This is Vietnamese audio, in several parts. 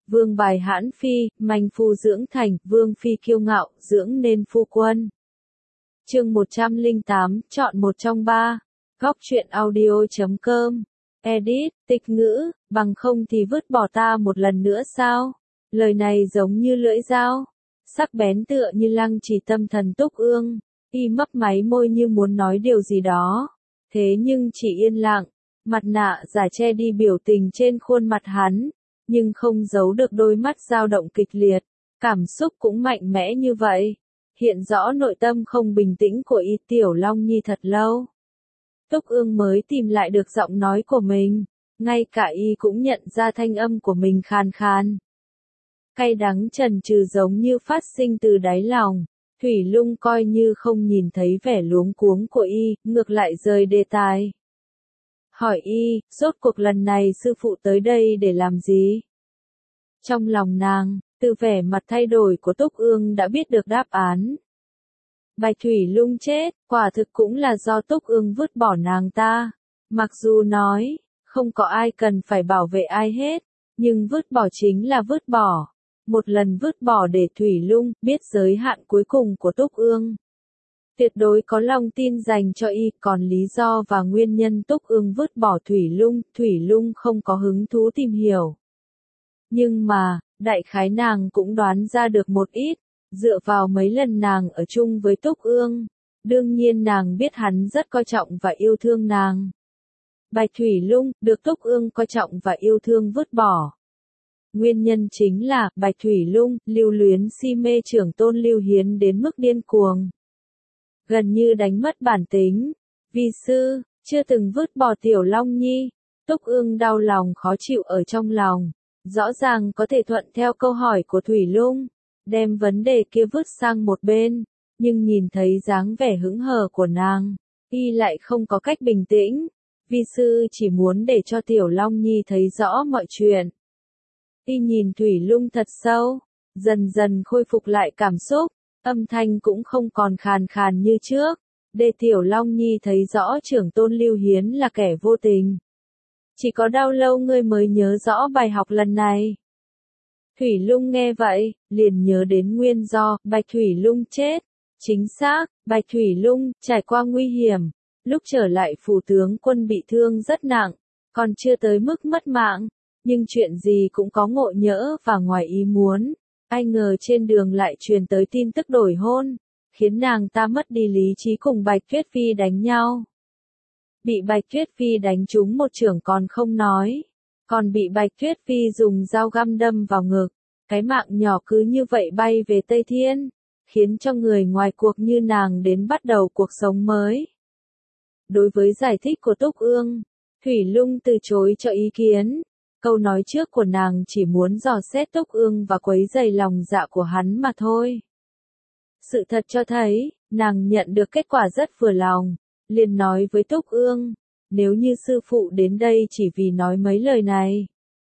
vương bài hãn phi, manh phu dưỡng thành, vương phi kiêu ngạo, dưỡng nên phu quân. Chương 108, chọn một trong ba. Góc truyện audio.com. Edit, tịch ngữ, bằng không thì vứt bỏ ta một lần nữa sao? Lời này giống như lưỡi dao, sắc bén tựa như lăng chỉ tâm thần Túc Ương. Y mấp máy môi như muốn nói điều gì đó, thế nhưng chỉ yên lặng, mặt nạ giả che đi biểu tình trên khuôn mặt hắn, nhưng không giấu được đôi mắt dao động kịch liệt, cảm xúc cũng mạnh mẽ như vậy, hiện rõ nội tâm không bình tĩnh của Y. Tiểu Long Nhi thật lâu. Túc Ương mới tìm lại được giọng nói của mình, ngay cả Y cũng nhận ra thanh âm của mình khàn khàn. Cay đắng chần chừ giống như phát sinh từ đáy lòng. Thủy Lung coi như không nhìn thấy vẻ luống cuống của Y, ngược lại rời đề tài. Hỏi Y, rốt cuộc lần này sư phụ tới đây để làm gì? Trong lòng nàng, từ vẻ mặt thay đổi của Túc Ương đã biết được đáp án. Bạch Thủy Lung chết, quả thực cũng là do Túc Ương vứt bỏ nàng ta. Mặc dù nói, không có ai cần phải bảo vệ ai hết, nhưng vứt bỏ chính là vứt bỏ. Một lần vứt bỏ để Thủy Lung biết giới hạn cuối cùng của Túc Ương. Tuyệt đối có lòng tin dành cho Y, còn lý do và nguyên nhân Túc Ương vứt bỏ Thủy Lung không có hứng thú tìm hiểu. Nhưng mà, đại khái nàng cũng đoán ra được một ít, dựa vào mấy lần nàng ở chung với Túc Ương. Đương nhiên nàng biết hắn rất coi trọng và yêu thương nàng. Bạch Thủy Lung, được Túc Ương coi trọng và yêu thương vứt bỏ. Nguyên nhân chính là, Bạch Thủy Lung, lưu luyến si mê trưởng tôn Lưu Hiến đến mức điên cuồng. Gần như đánh mất bản tính. Vi sư, chưa từng vứt bỏ Tiểu Long Nhi. Túc Ương đau lòng khó chịu ở trong lòng. Rõ ràng có thể thuận theo câu hỏi của Thủy Lung, đem vấn đề kia vứt sang một bên. Nhưng nhìn thấy dáng vẻ hững hờ của nàng, Y lại không có cách bình tĩnh. Vi sư chỉ muốn để cho Tiểu Long Nhi thấy rõ mọi chuyện. Y nhìn Thủy Lung thật sâu, dần dần khôi phục lại cảm xúc, âm thanh cũng không còn khàn khàn như trước, để Tiểu Long Nhi thấy rõ trưởng tôn Lưu Hiến là kẻ vô tình. Chỉ có đau lâu ngươi mới nhớ rõ bài học lần này. Thủy Lung nghe vậy, liền nhớ đến nguyên do, Bạch Thủy Lung chết. Chính xác, Bạch Thủy Lung, trải qua nguy hiểm, lúc trở lại phủ tướng quân bị thương rất nặng, còn chưa tới mức mất mạng. Nhưng chuyện gì cũng có ngộ nhỡ và ngoài ý muốn, ai ngờ trên đường lại truyền tới tin tức đổi hôn, khiến nàng ta mất đi lý trí cùng Bạch Tuyết Phi đánh nhau. Bị Bạch Tuyết Phi đánh trúng một chưởng còn không nói, còn bị Bạch Tuyết Phi dùng dao găm đâm vào ngực, cái mạng nhỏ cứ như vậy bay về Tây Thiên, khiến cho người ngoài cuộc như nàng đến bắt đầu cuộc sống mới. Đối với giải thích của Túc Ương, Thủy Lung từ chối cho ý kiến. Câu nói trước của nàng chỉ muốn dò xét Túc Ương và quấy rầy lòng dạ của hắn mà thôi. Sự thật cho thấy, nàng nhận được kết quả rất vừa lòng, liền nói với Túc Ương, nếu như sư phụ đến đây chỉ vì nói mấy lời này.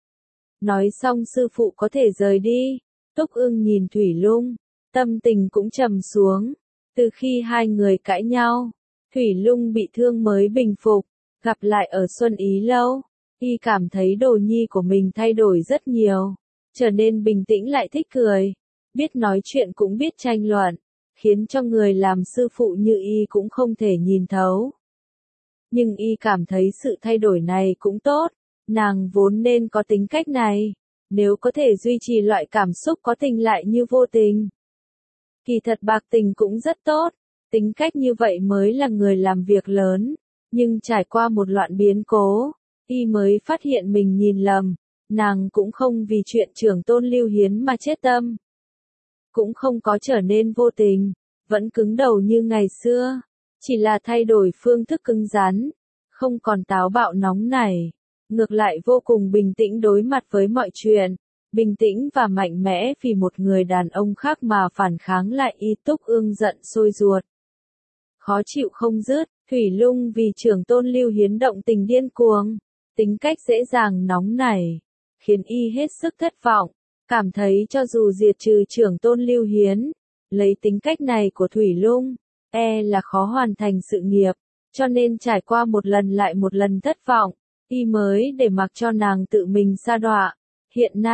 Nói xong sư phụ có thể rời đi. Túc Ương nhìn Thủy Lung, tâm tình cũng trầm xuống. Từ khi hai người cãi nhau, Thủy Lung bị thương mới bình phục, gặp lại ở Xuân Ý Lâu. Y cảm thấy đồ nhi của mình thay đổi rất nhiều, trở nên bình tĩnh lại thích cười, biết nói chuyện cũng biết tranh luận, khiến cho người làm sư phụ như Y cũng không thể nhìn thấu. Nhưng Y cảm thấy sự thay đổi này cũng tốt, nàng vốn nên có tính cách này, nếu có thể duy trì loại cảm xúc có tình lại như vô tình. Kỳ thật bạc tình cũng rất tốt, tính cách như vậy mới là người làm việc lớn, nhưng trải qua một loạt biến cố. Y mới phát hiện mình nhìn lầm, nàng cũng không vì chuyện trưởng tôn Lưu Hiến mà chết tâm. Cũng không có trở nên vô tình, vẫn cứng đầu như ngày xưa, chỉ là thay đổi phương thức cứng rắn, không còn táo bạo nóng nảy, ngược lại vô cùng bình tĩnh đối mặt với mọi chuyện, bình tĩnh và mạnh mẽ vì một người đàn ông khác mà phản kháng lại. Y. Túc Ương giận sôi ruột. Khó chịu không dứt, Thủy Lung vì trưởng tôn Lưu Hiến động tình điên cuồng. Tính cách dễ dàng nóng nảy, khiến Y hết sức thất vọng, cảm thấy cho dù diệt trừ trưởng tôn Lưu Hiến, lấy tính cách này của Thủy Lung, là khó hoàn thành sự nghiệp, cho nên trải qua một lần lại một lần thất vọng, Y mới để mặc cho nàng tự mình sa đọa. Hiện nay,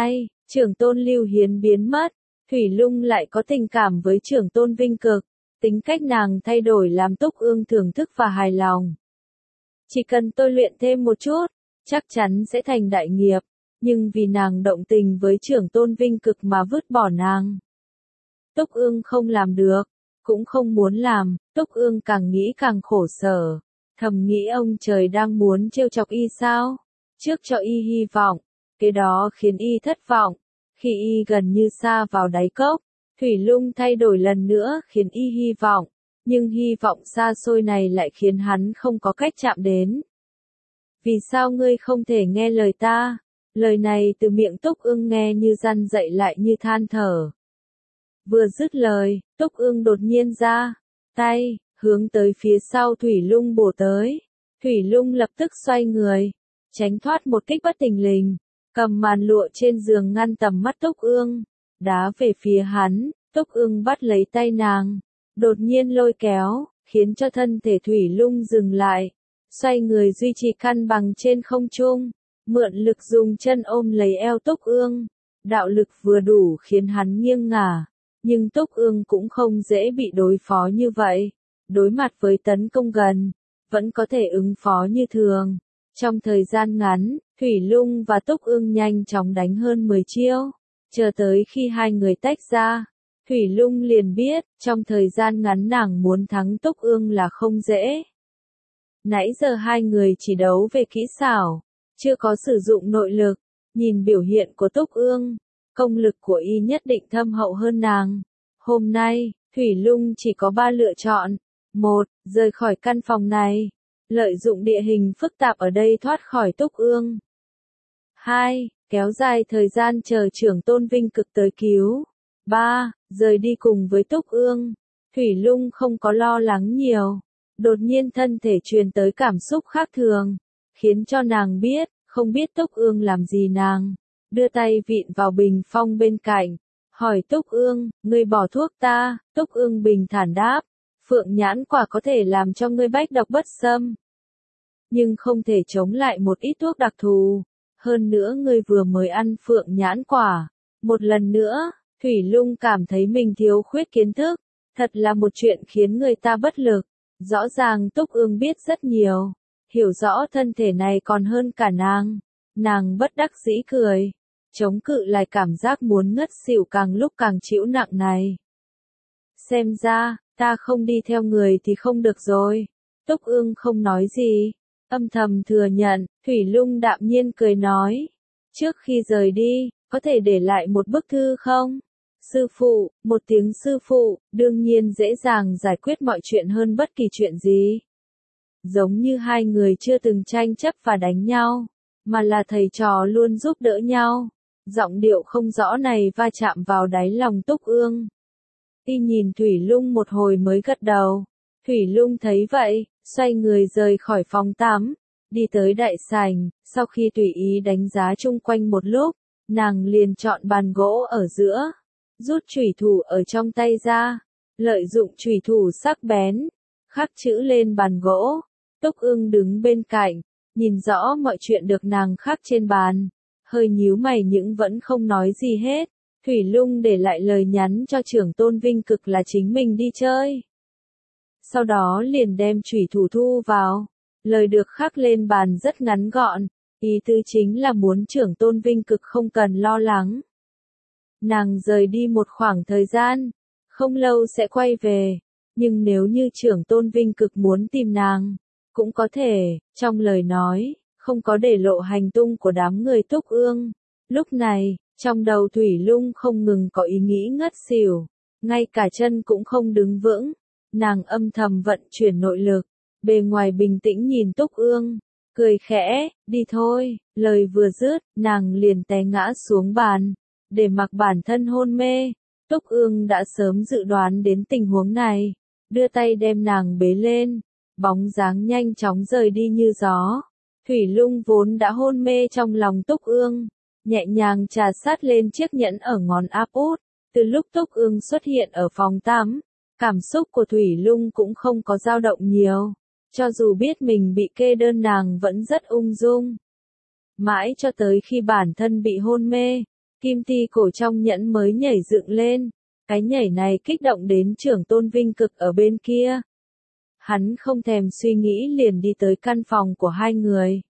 Trưởng tôn Lưu Hiến biến mất, Thủy Lung lại có tình cảm với trưởng tôn Vinh Cực, tính cách nàng thay đổi làm Túc Ương thưởng thức và hài lòng. Chỉ cần tôi luyện thêm một chút, chắc chắn sẽ thành đại nghiệp, nhưng vì nàng động tình với trưởng tôn Vinh Cực mà vứt bỏ nàng. Túc Ương không làm được, cũng không muốn làm, Túc Ương càng nghĩ càng khổ sở, thầm nghĩ ông trời đang muốn trêu chọc y sao? Trước cho y hy vọng, cái đó khiến y thất vọng, khi y gần như sa vào đáy cốc, Thủy Lung thay đổi lần nữa khiến y hy vọng, nhưng hy vọng xa xôi này lại khiến hắn không có cách chạm đến. Vì sao ngươi không thể nghe lời ta? Lời này từ miệng Túc Ương nghe như răn dậy lại như than thở. Vừa dứt lời, Túc Ương đột nhiên ra tay, hướng tới phía sau Thủy Lung bổ tới. Thủy Lung lập tức xoay người, tránh thoát một kích bất thình lình, cầm màn lụa trên giường ngăn tầm mắt Túc Ương, đá về phía hắn. Túc Ương bắt lấy tay nàng, đột nhiên lôi kéo, khiến cho thân thể Thủy Lung dừng lại, xoay người duy trì cân bằng trên không trung, mượn lực dùng chân ôm lấy eo Túc Ương. Đạo lực vừa đủ khiến hắn nghiêng ngả, nhưng Túc Ương cũng không dễ bị đối phó như vậy. Đối mặt với tấn công gần, vẫn có thể ứng phó như thường. Trong thời gian ngắn, Thủy Lung và Túc Ương nhanh chóng đánh hơn 10 chiêu, chờ tới khi hai người tách ra. Thủy Lung liền biết, trong thời gian ngắn nàng muốn thắng Túc Ương là không dễ. Nãy giờ hai người chỉ đấu về kỹ xảo, chưa có sử dụng nội lực, nhìn biểu hiện của Túc Ương, công lực của y nhất định thâm hậu hơn nàng. Hôm nay, Thủy Lung chỉ có 3 lựa chọn. 1. Rời khỏi căn phòng này, lợi dụng địa hình phức tạp ở đây thoát khỏi Túc Ương. 2. Kéo dài thời gian chờ trưởng tôn Vinh Cực tới cứu. 3. Rời đi cùng với Túc Ương. Thủy Lung không có lo lắng nhiều. Đột nhiên thân thể truyền tới cảm xúc khác thường, khiến cho nàng biết, không biết Túc Ương làm gì nàng. Đưa tay vịn vào bình phong bên cạnh, hỏi Túc Ương, ngươi bỏ thuốc ta? Túc Ương bình thản đáp, phượng nhãn quả có thể làm cho ngươi bách độc bất xâm, nhưng không thể chống lại một ít thuốc đặc thù. Hơn nữa ngươi vừa mới ăn phượng nhãn quả. Một lần nữa, Thủy Lung cảm thấy mình thiếu khuyết kiến thức, thật là một chuyện khiến người ta bất lực. Rõ ràng Túc Ương biết rất nhiều, hiểu rõ thân thể này còn hơn cả nàng. Nàng bất đắc dĩ cười, chống cự lại cảm giác muốn ngất xỉu càng lúc càng chịu nặng này. Xem ra, ta không đi theo người thì không được rồi. Túc Ương không nói gì, âm thầm thừa nhận. Thủy Lung đạm nhiên cười nói, trước khi rời đi, có thể để lại một bức thư không? Sư phụ, một tiếng sư phụ, đương nhiên dễ dàng giải quyết mọi chuyện hơn bất kỳ chuyện gì. Giống như hai người chưa từng tranh chấp và đánh nhau, mà là thầy trò luôn giúp đỡ nhau. Giọng điệu không rõ này va chạm vào đáy lòng Túc Ương. Y nhìn Thủy Lung một hồi mới gật đầu. Thủy Lung thấy vậy, xoay người rời khỏi phòng tắm, đi tới đại sảnh. Sau khi tùy ý đánh giá chung quanh một lúc, nàng liền chọn bàn gỗ ở giữa, rút chủy thủ ở trong tay ra, lợi dụng chủy thủ sắc bén, khắc chữ lên bàn gỗ. Túc Ương đứng bên cạnh, nhìn rõ mọi chuyện được nàng khắc trên bàn, hơi nhíu mày nhưng vẫn không nói gì hết. Thủy Lung để lại lời nhắn cho trưởng tôn Vinh Cực là chính mình đi chơi. Sau đó liền đem chủy thủ thu vào. Lời được khắc lên bàn rất ngắn gọn, ý tứ chính là muốn trưởng tôn Vinh Cực không cần lo lắng. Nàng rời đi một khoảng thời gian, không lâu sẽ quay về, nhưng nếu như trưởng tôn Vinh Cực muốn tìm nàng, cũng có thể. Trong lời nói, không có để lộ hành tung của đám người Túc Ương. Lúc này, trong đầu Thủy Lung không ngừng có ý nghĩ ngất xỉu, ngay cả chân cũng không đứng vững. Nàng âm thầm vận chuyển nội lực, bề ngoài bình tĩnh nhìn Túc Ương, cười khẽ, đi thôi. Lời vừa dứt, nàng liền té ngã xuống bàn, để mặc bản thân hôn mê. Túc Ương đã sớm dự đoán đến tình huống này, đưa tay đem nàng bế lên, bóng dáng nhanh chóng rời đi như gió. Thủy Lung vốn đã hôn mê trong lòng Túc Ương, nhẹ nhàng trà sát lên chiếc nhẫn ở ngón áp út. Từ lúc Túc Ương xuất hiện ở phòng tắm, cảm xúc của Thủy Lung cũng không có dao động nhiều, cho dù biết mình bị kê đơn nàng vẫn rất ung dung. Mãi cho tới khi bản thân bị hôn mê, Kim ti cổ trong nhẫn mới nhảy dựng lên. Cái nhảy này kích động đến Trưởng Tôn Vinh Cực ở bên kia. Hắn không thèm suy nghĩ liền đi tới căn phòng của hai người.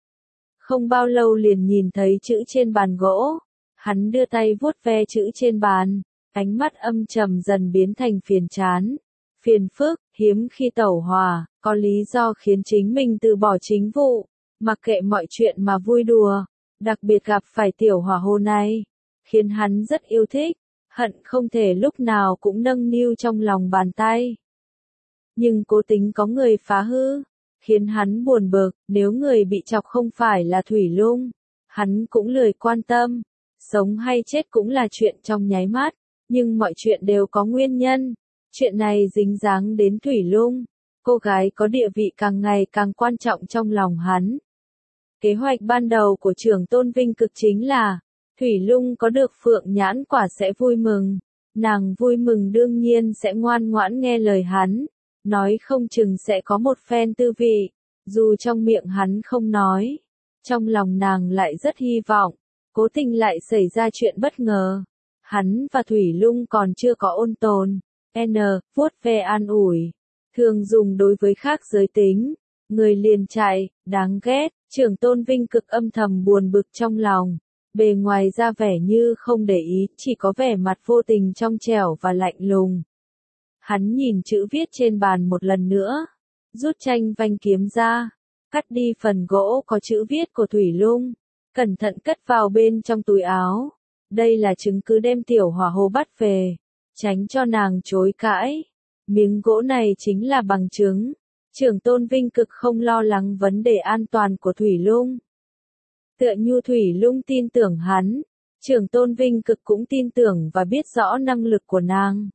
Không bao lâu liền nhìn thấy chữ trên bàn gỗ. Hắn đưa tay vuốt ve chữ trên bàn, ánh mắt âm trầm dần biến thành phiền chán. Phiền phức, hiếm khi tẩu hòa, có lý do khiến chính mình từ bỏ chính vụ, mặc kệ mọi chuyện mà vui đùa, đặc biệt gặp phải tiểu hỏa hồ này, khiến hắn rất yêu thích, hận không thể lúc nào cũng nâng niu trong lòng bàn tay. Nhưng cố tình có người phá hư, khiến hắn buồn bực, nếu người bị chọc không phải là Thủy Lung, hắn cũng lười quan tâm, sống hay chết cũng là chuyện trong nháy mắt, nhưng mọi chuyện đều có nguyên nhân, chuyện này dính dáng đến Thủy Lung, cô gái có địa vị càng ngày càng quan trọng trong lòng hắn. Kế hoạch ban đầu của Trưởng Tôn Vinh Cực chính là, Thủy Lung có được phượng nhãn quả sẽ vui mừng, nàng vui mừng đương nhiên sẽ ngoan ngoãn nghe lời hắn. Nói không chừng sẽ có một phen tư vị, dù trong miệng hắn không nói, trong lòng nàng lại rất hy vọng, cố tình lại xảy ra chuyện bất ngờ. Hắn và Thủy Lung còn chưa có ôn tồn, vuốt ve an ủi, thường dùng đối với khác giới tính, người liền chạy, đáng ghét, Trưởng Tôn Vinh Cực âm thầm buồn bực trong lòng, bề ngoài ra vẻ như không để ý, chỉ có vẻ mặt vô tình trong trẻo và lạnh lùng. Hắn nhìn chữ viết trên bàn một lần nữa, rút tranh vanh kiếm ra, cắt đi phần gỗ có chữ viết của Thủy Lung, cẩn thận cất vào bên trong túi áo. Đây là chứng cứ đem tiểu hỏa hồ bắt về, tránh cho nàng chối cãi. Miếng gỗ này chính là bằng chứng. Trưởng Tôn Vinh Cực không lo lắng vấn đề an toàn của Thủy Lung. Tựa như Thủy Lung tin tưởng hắn, Trưởng Tôn Vinh Cực cũng tin tưởng và biết rõ năng lực của nàng.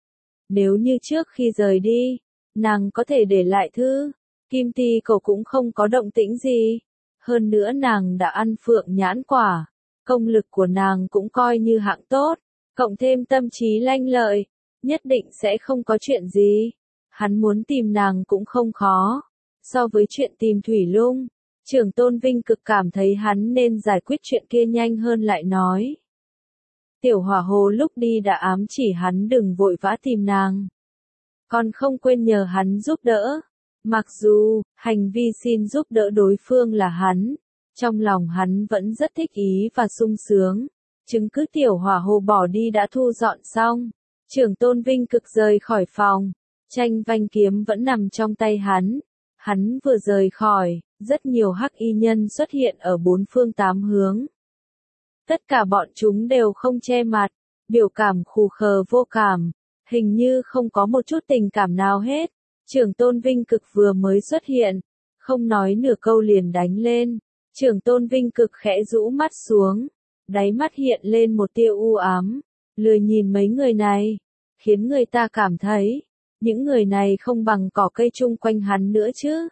Nếu như trước khi rời đi, nàng có thể để lại thư, Kim Ti Cổ cũng không có động tĩnh gì. Hơn nữa nàng đã ăn phượng nhãn quả, công lực của nàng cũng coi như hạng tốt, cộng thêm tâm trí lanh lợi, nhất định sẽ không có chuyện gì. Hắn muốn tìm nàng cũng không khó. So với chuyện tìm Thủy Lung, Trưởng Tôn Vinh Cực cảm thấy hắn nên giải quyết chuyện kia nhanh hơn lại nói. Tiểu hỏa hồ lúc đi đã ám chỉ hắn đừng vội vã tìm nàng. Còn không quên nhờ hắn giúp đỡ. Mặc dù, hành vi xin giúp đỡ đối phương là hắn, trong lòng hắn vẫn rất thích ý và sung sướng. Chứng cứ tiểu hỏa hồ bỏ đi đã thu dọn xong. Trưởng Tôn Vinh Cực rời khỏi phòng. Tranh vanh kiếm vẫn nằm trong tay hắn. Hắn vừa rời khỏi, rất nhiều hắc y nhân xuất hiện ở bốn phương tám hướng. Tất cả bọn chúng đều không che mặt, biểu cảm khù khờ vô cảm, hình như không có một chút tình cảm nào hết. Trưởng Tôn Vinh Cực vừa mới xuất hiện, không nói nửa câu liền đánh lên. Trưởng Tôn Vinh Cực khẽ rũ mắt xuống, đáy mắt hiện lên một tia u ám, lười nhìn mấy người này, khiến người ta cảm thấy, những người này không bằng cỏ cây chung quanh hắn nữa chứ.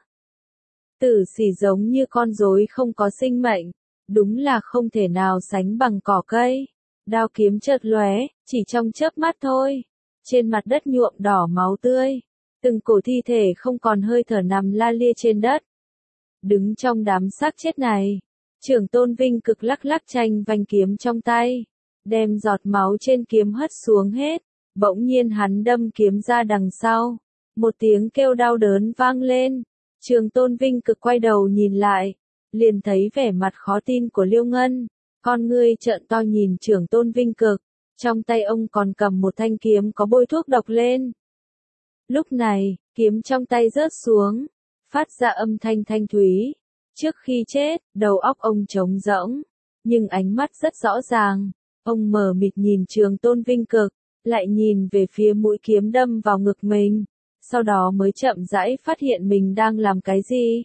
Tử sĩ giống như con rối không có sinh mệnh, đúng là không thể nào sánh bằng cỏ cây. Đao kiếm chợt lóe, chỉ trong chớp mắt thôi, trên mặt đất nhuộm đỏ máu tươi, từng cổ thi thể không còn hơi thở nằm la lia trên đất. Đứng trong đám xác chết này, Trưởng Tôn Vinh Cực lắc lắc tranh vanh kiếm trong tay, đem giọt máu trên kiếm hất xuống hết, bỗng nhiên hắn đâm kiếm ra đằng sau, một tiếng kêu đau đớn vang lên. Trưởng Tôn Vinh Cực quay đầu nhìn lại, liền thấy vẻ mặt khó tin của Liêu Ngân, con ngươi trợn to nhìn Trưởng Tôn Vinh Cực, trong tay ông còn cầm một thanh kiếm có bôi thuốc độc lên. Lúc này, kiếm trong tay rớt xuống, phát ra âm thanh thanh thúy. Trước khi chết, đầu óc ông trống rỗng, nhưng ánh mắt rất rõ ràng. Ông mờ mịt nhìn Trưởng Tôn Vinh Cực, lại nhìn về phía mũi kiếm đâm vào ngực mình, sau đó mới chậm rãi phát hiện mình đang làm cái gì.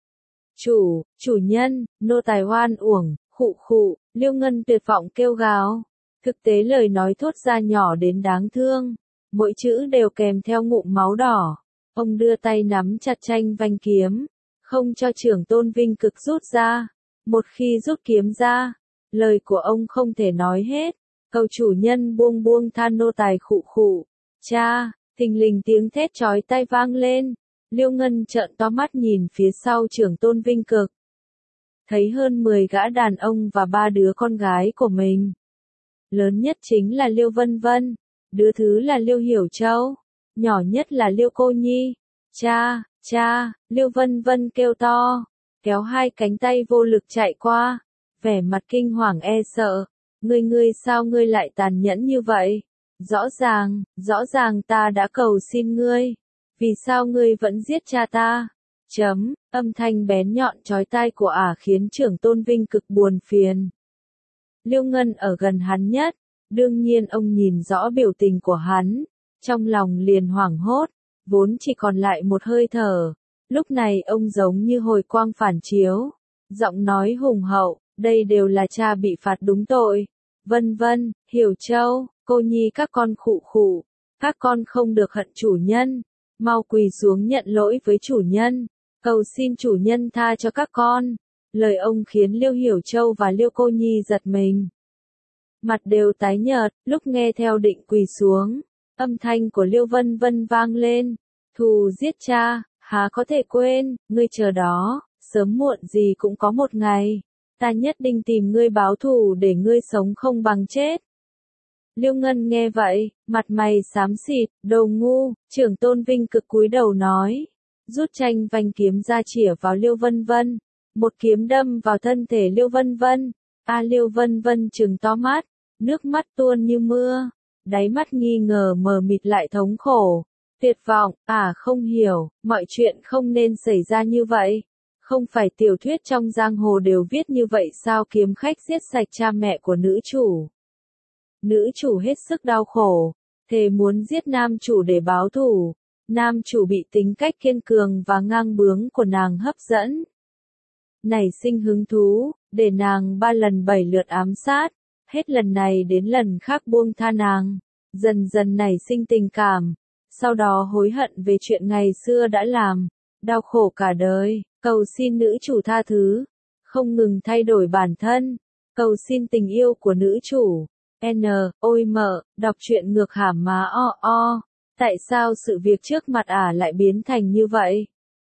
Chủ nhân, nô tài oan uổng, khụ khụ, Liêu Ngân tuyệt vọng kêu gào. Thực tế lời nói thốt ra nhỏ đến đáng thương, mỗi chữ đều kèm theo ngụm máu đỏ. Ông đưa tay nắm chặt tranh vanh kiếm, không cho Trưởng Tôn Vinh Cực rút ra. Một khi rút kiếm ra, lời của ông không thể nói hết. Cầu chủ nhân buông buông tha nô tài khụ khụ. Cha, thình lình tiếng thét chói tai vang lên. Liêu Ngân trợn to mắt nhìn phía sau Trưởng Tôn Vinh Cực. Thấy hơn 10 gã đàn ông và 3 đứa con gái của mình, Lớn nhất chính là Liêu Vân Vân, đứa thứ là Liêu Hiểu Châu, nhỏ nhất là Liêu Cô Nhi. Cha, cha, Liêu Vân Vân kêu to, kéo hai cánh tay vô lực chạy qua, vẻ mặt kinh hoàng e sợ. Ngươi sao ngươi lại tàn nhẫn như vậy? Rõ ràng ta đã cầu xin ngươi. Vì sao ngươi vẫn giết cha ta? Âm thanh bén nhọn chói tai của ả khiến trưởng tôn Vinh cực buồn phiền. Liêu Ngân ở gần hắn nhất, đương nhiên ông nhìn rõ biểu tình của hắn, trong lòng liền hoảng hốt, vốn chỉ còn lại một hơi thở. Lúc này ông giống như hồi quang phản chiếu, giọng nói hùng hậu, đây đều là cha bị phạt đúng tội. Vân Vân, Hiểu Châu, Cô Nhi các con khụ khụ, các con không được hận chủ nhân, mau quỳ xuống nhận lỗi với chủ nhân, cầu xin chủ nhân tha cho các con. Lời ông khiến Liêu Hiểu Châu và Liêu Cô Nhi giật mình. Mặt đều tái nhợt, lúc nghe theo định quỳ xuống, âm thanh của Liêu Vân Vân vang lên, thù giết cha, há có thể quên, ngươi chờ đó, sớm muộn gì cũng có một ngày, ta nhất định tìm ngươi báo thù để ngươi sống không bằng chết. Liêu Ngân nghe vậy, mặt mày xám xịt, đồ ngu, trưởng tôn Vinh cực cúi đầu nói, rút tranh vành kiếm ra chĩa vào Liêu Vân Vân, một kiếm đâm vào thân thể Liêu Vân Vân. Liêu Vân Vân trừng to mắt, nước mắt tuôn như mưa, đáy mắt nghi ngờ mờ mịt lại thống khổ, tuyệt vọng. Không hiểu, mọi chuyện không nên xảy ra như vậy. Không phải tiểu thuyết trong giang hồ đều viết như vậy sao? Kiếm khách giết sạch cha mẹ của nữ chủ. Nữ chủ hết sức đau khổ, thề muốn giết nam chủ để báo thù. Nam chủ bị tính cách kiên cường và ngang bướng của nàng hấp dẫn, nảy sinh hứng thú, để nàng 3 lần 7 lượt ám sát, hết lần này đến lần khác buông tha nàng, dần dần nảy sinh tình cảm, sau đó hối hận về chuyện ngày xưa đã làm, đau khổ cả đời, cầu xin nữ chủ tha thứ, không ngừng thay đổi bản thân, cầu xin tình yêu của nữ chủ. Ôi mợ, đọc truyện ngược hàm má o. Tại sao sự việc trước mặt lại biến thành như vậy?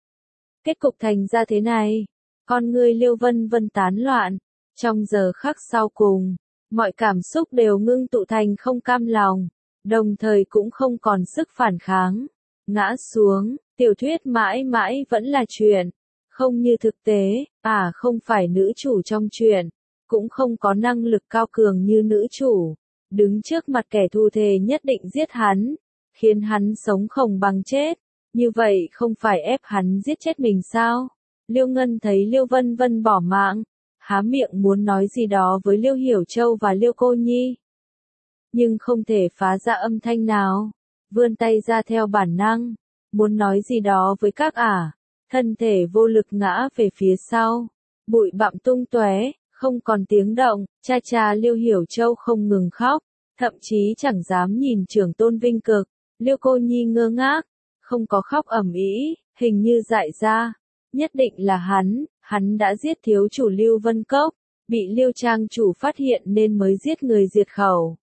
Kết cục thành ra thế này. Con ngươi Liêu Vân Vân tán loạn. Trong giờ khắc sau cùng, mọi cảm xúc đều ngưng tụ thành không cam lòng, đồng thời cũng không còn sức phản kháng. Ngã xuống, tiểu thuyết mãi mãi vẫn là chuyện, không như thực tế. Không phải nữ chủ trong chuyện, cũng không có năng lực cao cường như nữ chủ. Đứng trước mặt kẻ thù thề nhất định giết hắn, khiến hắn sống không bằng chết. Như vậy không phải ép hắn giết chết mình sao? Liêu Ngân thấy Liêu Vân Vân bỏ mạng, há miệng muốn nói gì đó với Liêu Hiểu Châu và Liêu Cô Nhi, nhưng không thể phá ra âm thanh nào, vươn tay ra theo bản năng, muốn nói gì đó với các thân thể vô lực ngã về phía sau, bụi bặm tung tóe, không còn tiếng động. Cha Liêu Hiểu Châu không ngừng khóc, thậm chí chẳng dám nhìn trưởng tôn Vinh cực. Liêu Cô Nhi ngơ ngác, không có khóc ầm ĩ, hình như dại ra. Nhất định là hắn đã giết thiếu chủ Lưu Vân Cốc, bị Liêu trang chủ phát hiện nên mới giết người diệt khẩu.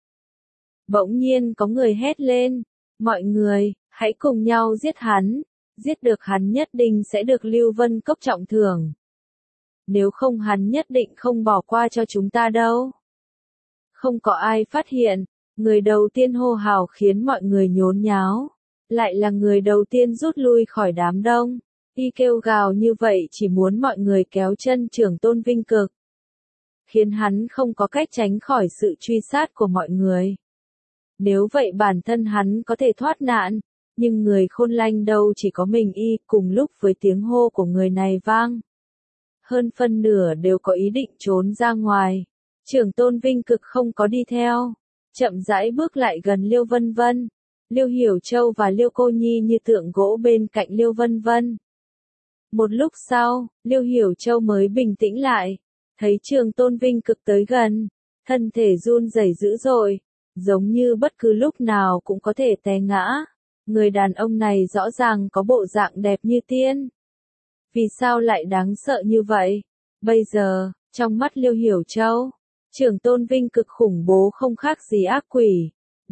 Bỗng nhiên có người hét lên, mọi người, hãy cùng nhau giết hắn, giết được hắn nhất định sẽ được Lưu Vân Cốc trọng thưởng. Nếu không hắn nhất định không bỏ qua cho chúng ta đâu. Không có ai phát hiện, người đầu tiên hô hào khiến mọi người nhốn nháo, lại là người đầu tiên rút lui khỏi đám đông. Y kêu gào như vậy chỉ muốn mọi người kéo chân trưởng tôn Vinh cực, khiến hắn không có cách tránh khỏi sự truy sát của mọi người. Nếu vậy bản thân hắn có thể thoát nạn, nhưng người khôn lanh đâu chỉ có mình y. Cùng lúc với tiếng hô của người này vang, hơn phân nửa đều có ý định trốn ra ngoài. Trưởng tôn Vinh cực không có đi theo, chậm rãi bước lại gần Liêu Vân Vân. Liêu Hiểu Châu và Liêu Cô Nhi như tượng gỗ bên cạnh Liêu Vân Vân. Một lúc sau, Liêu Hiểu Châu mới bình tĩnh lại, thấy trưởng tôn Vinh cực tới gần, thân thể run rẩy dữ dội, giống như bất cứ lúc nào cũng có thể té ngã. Người đàn ông này rõ ràng có bộ dạng đẹp như tiên. Vì sao lại đáng sợ như vậy? Bây giờ, trong mắt Liêu Hiểu Châu, trưởng tôn Vinh cực khủng bố không khác gì ác quỷ.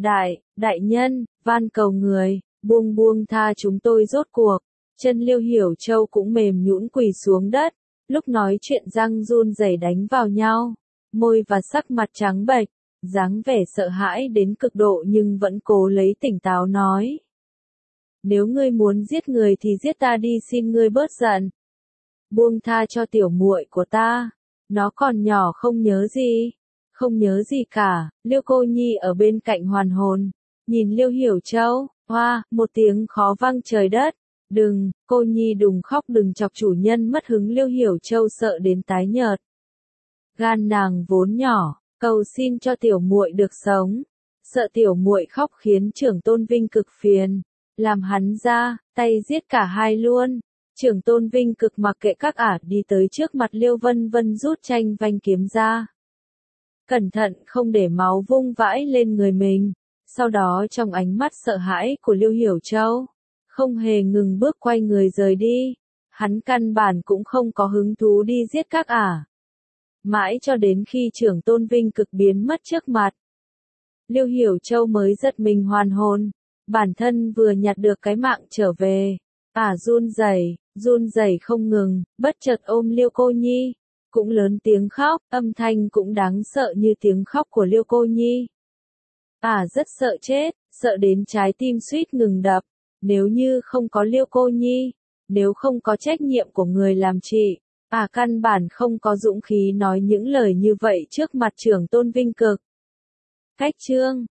Đại nhân, van cầu người, buông tha chúng tôi rốt cuộc. Chân Liêu Hiểu Châu cũng mềm nhũn quỳ xuống đất, lúc nói chuyện răng run rẩy đánh vào nhau, môi và sắc mặt trắng bệch, dáng vẻ sợ hãi đến cực độ nhưng vẫn cố lấy tỉnh táo nói. Nếu ngươi muốn giết người thì giết ta đi, xin ngươi bớt giận. Buông tha cho tiểu muội của ta, nó còn nhỏ không nhớ gì. Không nhớ gì cả. Liêu Cô Nhi ở bên cạnh hoàn hồn, nhìn Liêu Hiểu Châu, hoa, một tiếng khó vang trời đất. Đừng, Cô Nhi đừng khóc, đừng chọc chủ nhân mất hứng. Liêu Hiểu Châu sợ đến tái nhợt. Gan nàng vốn nhỏ, cầu xin cho tiểu muội được sống. Sợ tiểu muội khóc khiến Trưởng Tôn Vinh cực phiền, làm hắn ra tay giết cả hai luôn. Trưởng Tôn Vinh cực mặc kệ các ả, đi tới trước mặt Liêu Vân Vân rút tranh vanh kiếm ra. Cẩn thận không để máu vung vãi lên người mình. Sau đó trong ánh mắt sợ hãi của Liêu Hiểu Châu, không hề ngừng bước quay người rời đi. Hắn căn bản cũng không có hứng thú đi giết các ả. Mãi cho đến khi Trưởng Tôn Vinh cực biến mất trước mặt, Liêu Hiểu Châu mới giật mình hoàn hồn. Bản thân vừa nhặt được cái mạng trở về. Run rẩy không ngừng, bất chợt ôm Liêu Cô Nhi. Cũng lớn tiếng khóc, âm thanh cũng đáng sợ như tiếng khóc của Liêu Cô Nhi. Rất sợ chết, sợ đến trái tim suýt ngừng đập. Nếu như không có Liêu Cô Nhi, nếu không có trách nhiệm của người làm chị, căn bản không có dũng khí nói những lời như vậy trước mặt Trưởng Tôn Vinh cực. Cách chương